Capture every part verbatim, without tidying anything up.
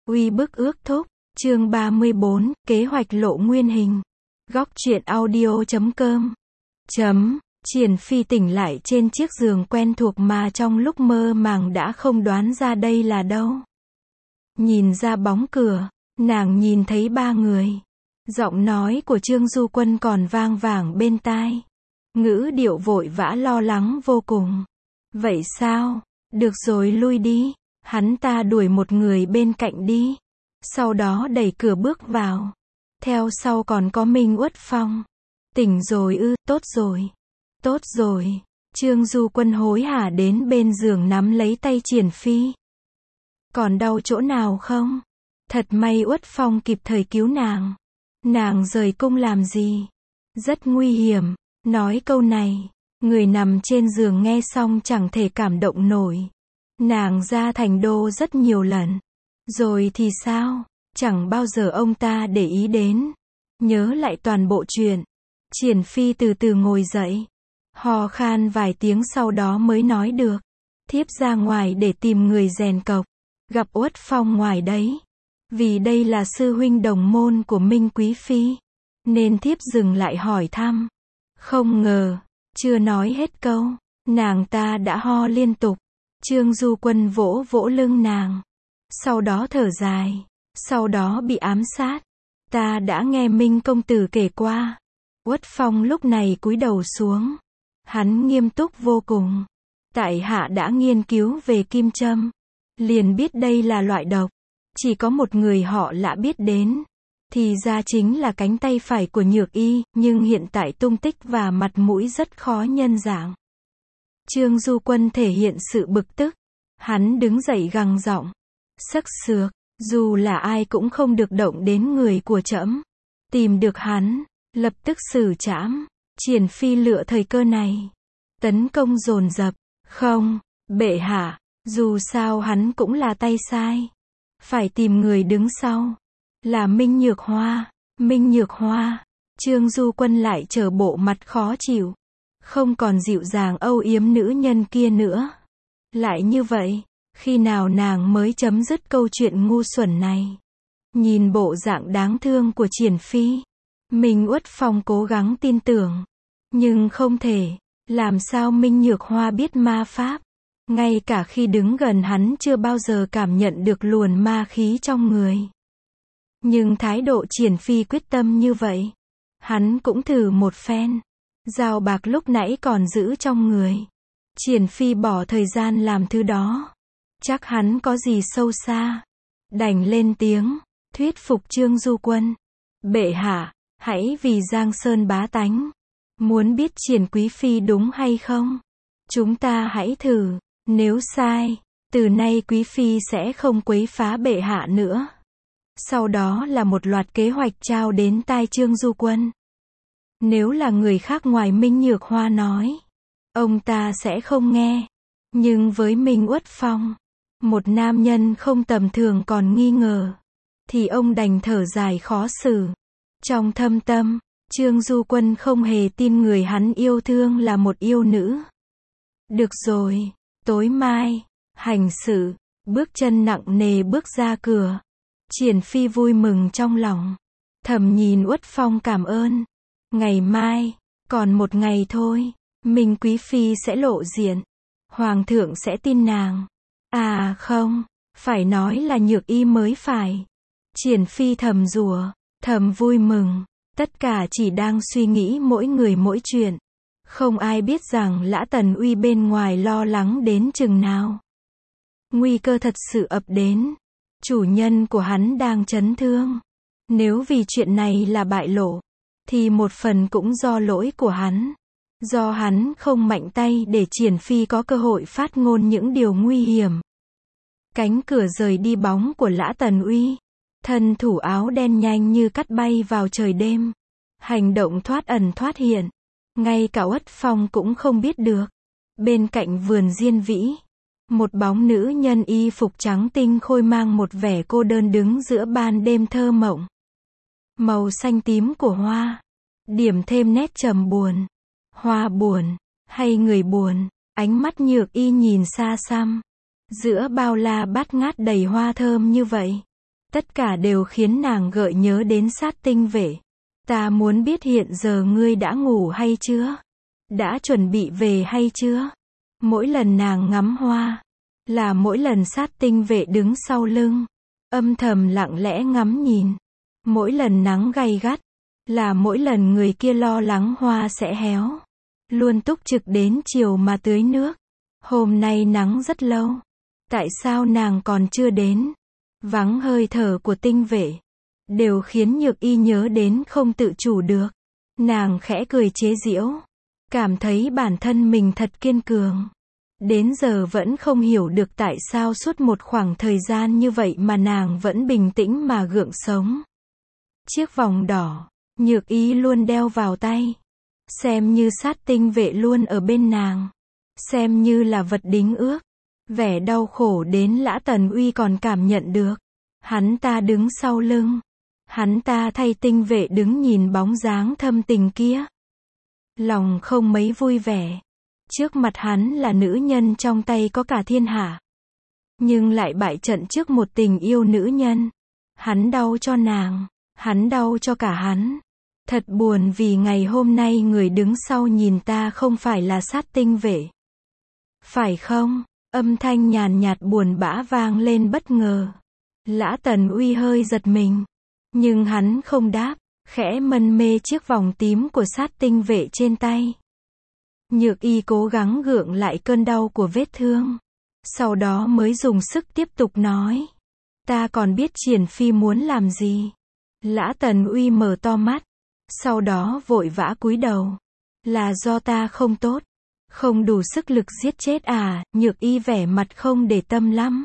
Uy bức ước thúc, chương ba mươi bốn, kế hoạch lộ nguyên hình. Góc truyện audio chấm com. Chấm, Triển Phi tỉnh lại trên chiếc giường quen thuộc mà trong lúc mơ màng đã không đoán ra đây là đâu. Nhìn ra bóng cửa, nàng nhìn thấy ba người. Giọng nói của Trương Du Quân còn vang vẳng bên tai. Ngữ điệu vội vã lo lắng vô cùng. Vậy sao? Được rồi, lui đi. Hắn ta đuổi một người bên cạnh đi. Sau đó đẩy cửa bước vào. Theo sau còn có Minh Uất Phong. Tỉnh rồi ư, tốt rồi. Tốt rồi. Trương Du Quân hối hả đến bên giường nắm lấy tay Triển Phi. Còn đau chỗ nào không? Thật may Uất Phong kịp thời cứu nàng. Nàng rời cung làm gì? Rất nguy hiểm. Nói câu này, người nằm trên giường nghe xong chẳng thể cảm động nổi. Nàng ra thành đô rất nhiều lần. Rồi thì sao? Chẳng bao giờ ông ta để ý đến. Nhớ lại toàn bộ chuyện. Triển Phi từ từ ngồi dậy. Ho khan vài tiếng sau đó mới nói được. Thiếp ra ngoài để tìm người rèn cộc. Gặp Uất Phong ngoài đấy. Vì đây là sư huynh đồng môn của Minh Quý Phi. Nên thiếp dừng lại hỏi thăm. Không ngờ, chưa nói hết câu, nàng ta đã ho liên tục. Trương Du Quân vỗ vỗ lưng nàng. Sau đó thở dài. Sau đó bị ám sát. Ta đã nghe Minh công tử kể qua. Uất Phong lúc này cúi đầu xuống. Hắn nghiêm túc vô cùng. Tại hạ đã nghiên cứu về kim châm. Liền biết đây là loại độc. Chỉ có một người họ lạ biết đến. Thì ra chính là cánh tay phải của Nhược Y, nhưng hiện tại tung tích và mặt mũi rất khó nhân dạng. Trương Du Quân thể hiện sự bực tức. Hắn đứng dậy gằn giọng. Sắc sược, dù là ai cũng không được động đến người của trẫm. Tìm được hắn, lập tức xử trảm. Triển Phi lựa thời cơ này. Tấn công dồn dập. Không, bệ hạ, dù sao hắn cũng là tay sai. Phải tìm người đứng sau. Là Minh Nhược Hoa. Minh Nhược Hoa. Trương Du Quân lại trở bộ mặt khó chịu. Không còn dịu dàng âu yếm nữ nhân kia nữa. Lại như vậy, khi nào nàng mới chấm dứt câu chuyện ngu xuẩn này? Nhìn bộ dạng đáng thương của Triển Phi, Minh Uất Phong cố gắng tin tưởng. Nhưng không thể. Làm sao Minh Nhược Hoa biết ma pháp? Ngay cả khi đứng gần hắn chưa bao giờ cảm nhận được luồn ma khí trong người. Nhưng thái độ Triển Phi quyết tâm như vậy. Hắn cũng thử một phen. Dao bạc lúc nãy còn giữ trong người. Triển Phi bỏ thời gian làm thứ đó. Chắc hắn có gì sâu xa. Đành lên tiếng, thuyết phục Trương Du Quân. Bệ hạ, hãy vì Giang Sơn bá tánh. Muốn biết Triển Quý Phi đúng hay không? Chúng ta hãy thử. Nếu sai, từ nay Quý Phi sẽ không quấy phá bệ hạ nữa. Sau đó là một loạt kế hoạch trao đến tai Trương Du Quân. Nếu là người khác ngoài Minh Nhược Hoa nói, ông ta sẽ không nghe. Nhưng với Minh Uất Phong, một nam nhân không tầm thường còn nghi ngờ, thì ông đành thở dài khó xử. Trong thâm tâm, Trương Du Quân không hề tin người hắn yêu thương là một yêu nữ. Được rồi, tối mai, hành sự, bước chân nặng nề bước ra cửa. Triển Phi vui mừng trong lòng. Thầm nhìn Uất Phong cảm ơn. Ngày mai, còn một ngày thôi, Minh Quý Phi sẽ lộ diện. Hoàng thượng sẽ tin nàng. À không, phải nói là Nhược Y mới phải. Triển Phi thầm rủa, thầm vui mừng. Tất cả chỉ đang suy nghĩ mỗi người mỗi chuyện. Không ai biết rằng Lã Tần Uy bên ngoài lo lắng đến chừng nào. Nguy cơ thật sự ập đến. Chủ nhân của hắn đang chấn thương. Nếu vì chuyện này là bại lộ, thì một phần cũng do lỗi của hắn. Do hắn không mạnh tay để Triển Phi có cơ hội phát ngôn những điều nguy hiểm. Cánh cửa rời đi bóng của Lã Tần Uy. Thân thủ áo đen nhanh như cắt bay vào trời đêm. Hành động thoát ẩn thoát hiện. Ngay cả Uất Phong cũng không biết được. Bên cạnh vườn diên vĩ, một bóng nữ nhân y phục trắng tinh khôi mang một vẻ cô đơn đứng giữa ban đêm thơ mộng. Màu xanh tím của hoa, điểm thêm nét trầm buồn. Hoa buồn, hay người buồn, ánh mắt Nhược Y nhìn xa xăm. Giữa bao la bát ngát đầy hoa thơm như vậy, Tất cả đều khiến nàng gợi nhớ đến Sát Tinh Vệ. Ta muốn biết hiện giờ ngươi đã ngủ hay chưa? Đã chuẩn bị về hay chưa? Mỗi lần nàng ngắm hoa, là mỗi lần Sát Tinh Vệ đứng sau lưng, âm thầm lặng lẽ ngắm nhìn. Mỗi lần nắng gay gắt, là mỗi lần người kia lo lắng hoa sẽ héo. Luôn túc trực đến chiều mà tưới nước. Hôm nay nắng rất lâu. Tại sao nàng còn chưa đến? Vắng hơi thở của Tinh Vệ, đều khiến Nhược Y nhớ đến không tự chủ được. Nàng khẽ cười chế giễu, cảm thấy bản thân mình thật kiên cường. Đến giờ vẫn không hiểu được tại sao suốt một khoảng thời gian như vậy mà nàng vẫn bình tĩnh mà gượng sống. Chiếc vòng đỏ, Nhược Y luôn đeo vào tay. Xem như Sát Tinh Vệ luôn ở bên nàng. Xem như là vật đính ước. Vẻ đau khổ đến Lã Tần Uy còn cảm nhận được. Hắn ta đứng sau lưng. Hắn ta thay Tinh Vệ đứng nhìn bóng dáng thâm tình kia. Lòng không mấy vui vẻ. Trước mặt hắn là nữ nhân trong tay có cả thiên hạ. Nhưng lại bại trận trước một tình yêu nữ nhân. Hắn đau cho nàng. Hắn đau cho cả hắn. Thật buồn vì ngày hôm nay người đứng sau nhìn ta không phải là Sát Tinh Vệ. Phải không? Âm thanh nhàn nhạt buồn bã vang lên bất ngờ. Lã Tần Uy hơi giật mình. Nhưng hắn không đáp, khẽ mân mê chiếc vòng tím của Sát Tinh Vệ trên tay. Nhược Y cố gắng gượng lại cơn đau của vết thương. Sau đó mới dùng sức tiếp tục nói. Ta còn biết Triển Phi muốn làm gì. Lã Tần Uy mở to mắt. Sau đó vội vã cúi đầu. Là do ta không tốt. Không đủ sức lực giết chết à? Nhược Y vẻ mặt không để tâm lắm.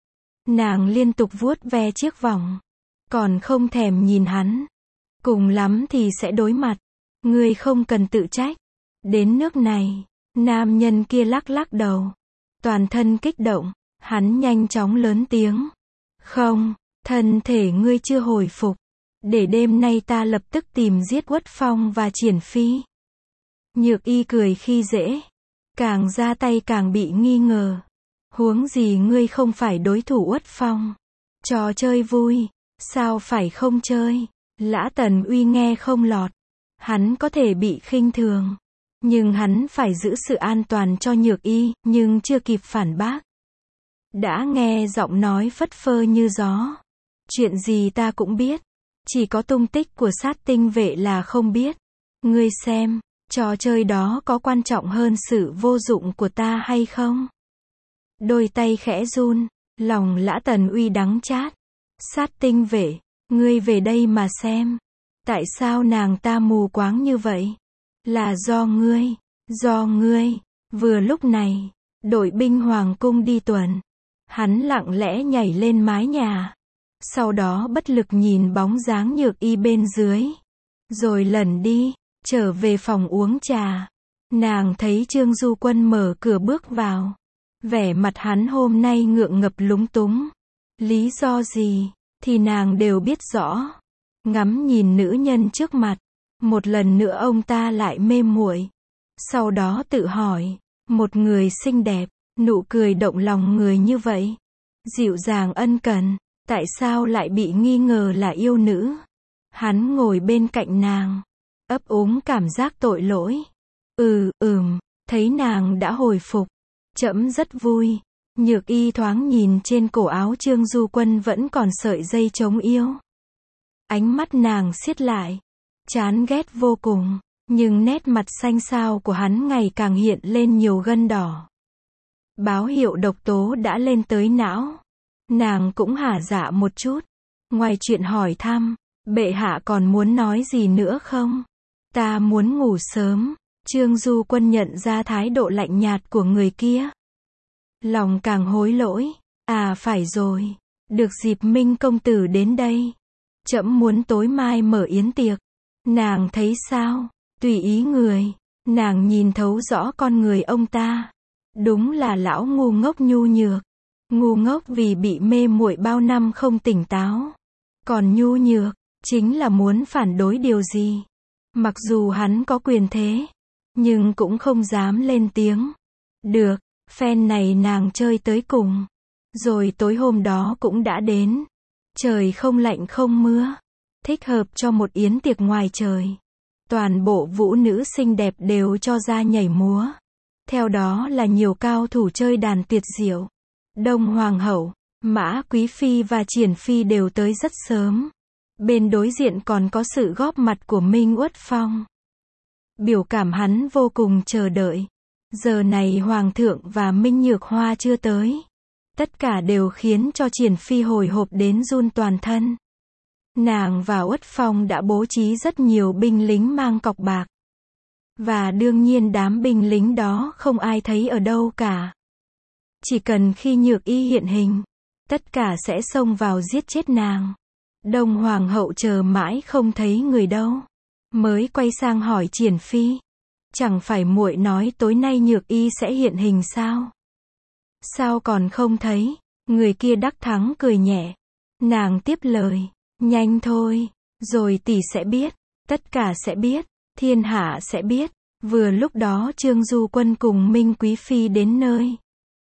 Nàng liên tục vuốt ve chiếc vòng. Còn không thèm nhìn hắn. Cùng lắm thì sẽ đối mặt. Ngươi không cần tự trách. Đến nước này, nam nhân kia lắc lắc đầu. Toàn thân kích động. Hắn nhanh chóng lớn tiếng. Không, thân thể ngươi chưa hồi phục. Để đêm nay ta lập tức tìm giết Uất Phong và Triển Phi. Nhược Y cười khi dễ. Càng ra tay càng bị nghi ngờ. Huống gì ngươi không phải đối thủ Uất Phong. Trò chơi vui, sao phải không chơi? Lã Tần Uy nghe không lọt. Hắn có thể bị khinh thường. Nhưng hắn phải giữ sự an toàn cho Nhược Y, nhưng chưa kịp phản bác. Đã nghe giọng nói phất phơ như gió. Chuyện gì ta cũng biết. Chỉ có tung tích của Sát Tinh Vệ là không biết. Ngươi xem, trò chơi đó có quan trọng hơn sự vô dụng của ta hay không? Đôi tay khẽ run, lòng Lã Tần Uy đắng chát. Sát Tinh Vệ, ngươi về đây mà xem. Tại sao nàng ta mù quáng như vậy? Là do ngươi, do ngươi. Vừa lúc này, đội binh hoàng cung đi tuần. Hắn lặng lẽ nhảy lên mái nhà. Sau đó bất lực nhìn bóng dáng Nhược Y bên dưới. Rồi lẩn đi, trở về phòng uống trà. Nàng thấy Trương Du Quân mở cửa bước vào. Vẻ mặt hắn hôm nay ngượng ngập lúng túng. Lý do gì, thì nàng đều biết rõ. Ngắm nhìn nữ nhân trước mặt. Một lần nữa ông ta lại mê muội. Sau đó tự hỏi, một người xinh đẹp, nụ cười động lòng người như vậy. Dịu dàng ân cần. Tại sao lại bị nghi ngờ là yêu nữ? Hắn ngồi bên cạnh nàng. Ấp úng cảm giác tội lỗi. Ừ, ừm, thấy nàng đã hồi phục. Trẫm rất vui. Nhược Y thoáng nhìn trên cổ áo Trương Du Quân vẫn còn sợi dây chống yêu. Ánh mắt nàng siết lại. Chán ghét vô cùng. Nhưng nét mặt xanh xao của hắn ngày càng hiện lên nhiều gân đỏ. Báo hiệu độc tố đã lên tới não. Nàng cũng hả dạ một chút. Ngoài chuyện hỏi thăm, bệ hạ còn muốn nói gì nữa không? Ta muốn ngủ sớm. Trương Du Quân nhận ra thái độ lạnh nhạt của người kia. Lòng càng hối lỗi. À phải rồi. Được dịp Minh công tử đến đây. Trẫm muốn tối mai mở yến tiệc. Nàng thấy sao? Tùy ý người. Nàng nhìn thấu rõ con người ông ta. Đúng là lão ngu ngốc nhu nhược. Ngu ngốc vì bị mê muội bao năm không tỉnh táo. Còn nhu nhược, chính là muốn phản đối điều gì. Mặc dù hắn có quyền thế, nhưng cũng không dám lên tiếng. Được, phen này nàng chơi tới cùng. Rồi tối hôm đó cũng đã đến. Trời không lạnh không mưa. Thích hợp cho một yến tiệc ngoài trời. Toàn bộ vũ nữ xinh đẹp đều cho ra nhảy múa. Theo đó là nhiều cao thủ chơi đàn tuyệt diệu. Đông Hoàng hậu, Mã Quý Phi và Triển Phi đều tới rất sớm. Bên đối diện còn có sự góp mặt của Minh Uất Phong. Biểu cảm hắn vô cùng chờ đợi. Giờ này Hoàng thượng và Minh Nhược Hoa chưa tới. Tất cả đều khiến cho Triển Phi hồi hộp đến run toàn thân. Nàng và Uất Phong đã bố trí rất nhiều binh lính mang cọc bạc. Và đương nhiên đám binh lính đó không ai thấy ở đâu cả. Chỉ cần khi Nhược Y hiện hình, tất cả sẽ xông vào giết chết nàng. Đông Hoàng hậu chờ mãi không thấy người đâu. Mới quay sang hỏi Triển Phi. Chẳng phải muội nói tối nay Nhược Y sẽ hiện hình sao? Sao còn không thấy? Người kia đắc thắng cười nhẹ. Nàng tiếp lời. Nhanh thôi, rồi tỷ sẽ biết. Tất cả sẽ biết. Thiên hạ sẽ biết. Vừa lúc đó Trương Du Quân cùng Minh Quý Phi đến nơi.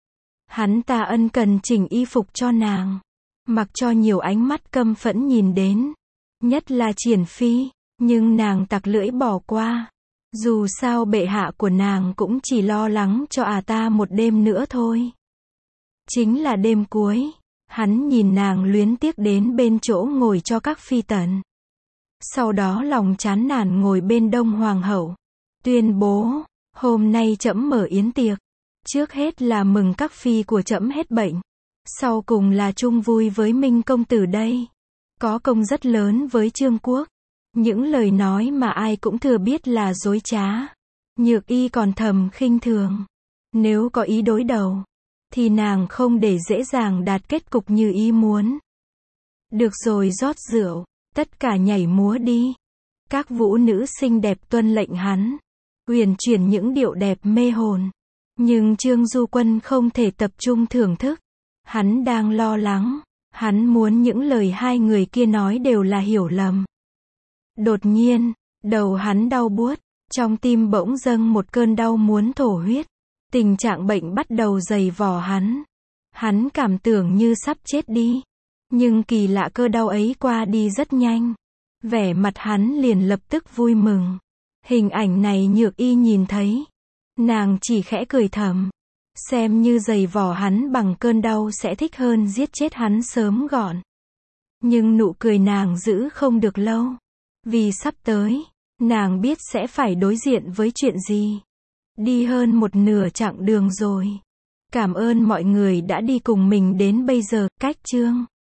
Hắn ta ân cần chỉnh y phục cho nàng. Mặc cho nhiều ánh mắt căm phẫn nhìn đến. Nhất là Triển Phi. Nhưng nàng tặc lưỡi bỏ qua. Dù sao bệ hạ của nàng cũng chỉ lo lắng cho à ta một đêm nữa thôi. Chính là đêm cuối. Hắn nhìn nàng luyến tiếc đến bên chỗ ngồi cho các phi tần. Sau đó lòng chán nản ngồi bên Đông Hoàng hậu. Tuyên bố, hôm nay trẫm mở yến tiệc. Trước hết là mừng các phi của trẫm hết bệnh. Sau cùng là chung vui với Minh công tử đây. Có công rất lớn với Trương quốc. Những lời nói mà ai cũng thừa biết là dối trá. Nhược Y còn thầm khinh thường. Nếu có ý đối đầu, thì nàng không để dễ dàng đạt kết cục như ý muốn. Được rồi, rót rượu, tất cả nhảy múa đi. Các vũ nữ xinh đẹp tuân lệnh hắn. Uyển chuyển những điệu đẹp mê hồn. Nhưng Trương Du Quân không thể tập trung thưởng thức. Hắn đang lo lắng. Hắn muốn những lời hai người kia nói đều là hiểu lầm. Đột nhiên, đầu hắn đau buốt. Trong tim bỗng dâng một cơn đau muốn thổ huyết. Tình trạng bệnh bắt đầu dày vò hắn. Hắn cảm tưởng như sắp chết đi. Nhưng kỳ lạ cơn đau ấy qua đi rất nhanh. Vẻ mặt hắn liền lập tức vui mừng. Hình ảnh này Nhược Y nhìn thấy. Nàng chỉ khẽ cười thầm. Xem như dày vò hắn bằng cơn đau sẽ thích hơn giết chết hắn sớm gọn. Nhưng nụ cười nàng giữ không được lâu. Vì sắp tới, nàng biết sẽ phải đối diện với chuyện gì. Đi hơn một nửa chặng đường rồi. Cảm ơn mọi người đã đi cùng mình đến bây giờ. Cách chương